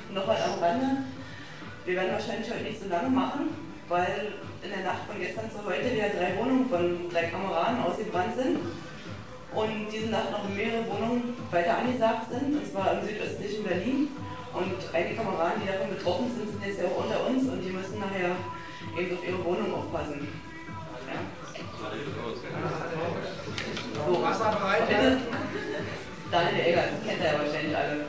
noch was am Rande. Wir werden wahrscheinlich heute nicht so lange machen, weil in der Nacht von gestern zu heute wieder 3 Wohnungen von 3 Kameraden ausgebrannt sind. Und diese Nacht noch mehrere Wohnungen weiter angesagt sind, und zwar im südöstlichen Berlin. Und einige Kameraden, die davon betroffen sind, sind jetzt ja auch unter uns und die müssen nachher eben auf ihre Wohnung aufpassen. Ja. So, Wasserbereit, bitte. Daniel Egger, das kennt ihr ja wahrscheinlich alle.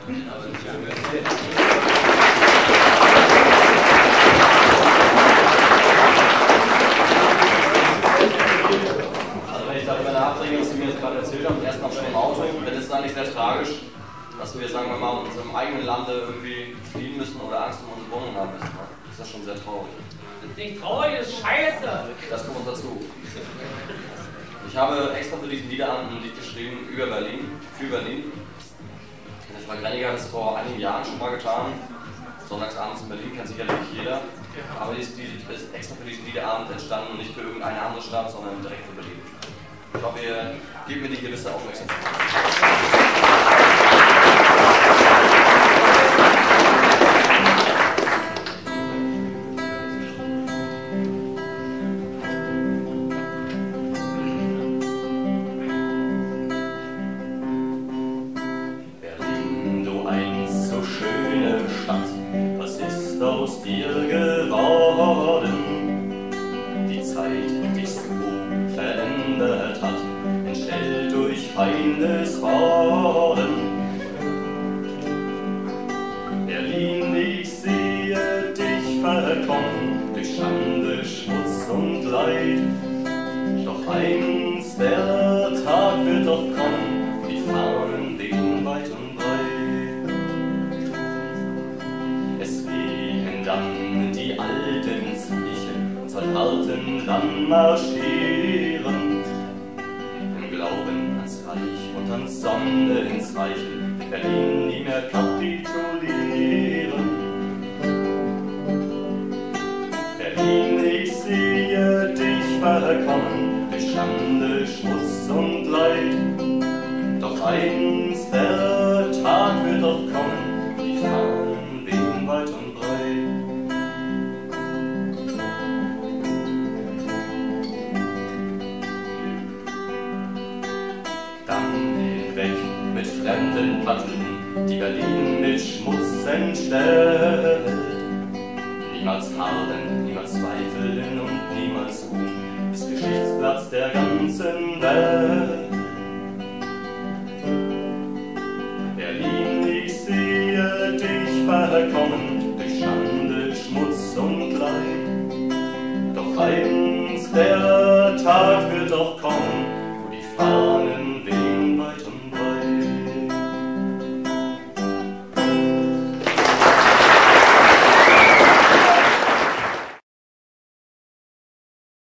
Also wenn ich darüber nachdenke, was du mir jetzt gerade erzählt hast, erst noch schon im Auto, dann ist es eigentlich sehr tragisch, dass wir, sagen wir mal, in unserem eigenen Lande irgendwie fliehen müssen oder Angst um unsere Wohnung haben müssen. Das ist schon sehr traurig. Das ist nicht traurig, das ist scheiße! Das kommt uns dazu. Ich habe extra für diesen Liederabend ein Lied geschrieben über Berlin, für Berlin. Der Frank Renniger hat es vor einigen Jahren schon mal getan. Sonntagsabends in Berlin kennt sicherlich nicht jeder. Aber die ist extra für diesen Liederabend entstanden und nicht für irgendeine andere Stadt, sondern direkt für Berlin. Ich hoffe, ihr gebt mir die gewisse Aufmerksamkeit. Berlin, du einst so schöne Stadt, was ist aus dir geworden? Die Zeit, die dich so verändert hat, entstellt durch Feindesorden. Berlin, ich sehe dich verkommen, durch Schande, Schmutz und Leid. Doch einst der Tag wird doch kommen, die Fahnen wehen weit und breit. Es wehen dann die alten Zeichen, zur harten dann marschieren. Im Glauben ans Reich und ans Sonne ins Reiche, Berlin nie mehr kapitulieren. Berlin, ich sehe dich verkommen, durch Schande, Schmutz und Leid. Doch einst der Tag wird doch kommen, die Fahnen wehen weit und breit. Dann hinweg mit fremden Paddeln, die Berlin mit Schmutz entstellt. Niemals Harren, niemals Zweifeln und niemals Ruhm ist Geschichtsplatz der ganzen Welt. Berlin, ich sehe dich verkommen, durch Schande, Schmutz und Leid. Doch ein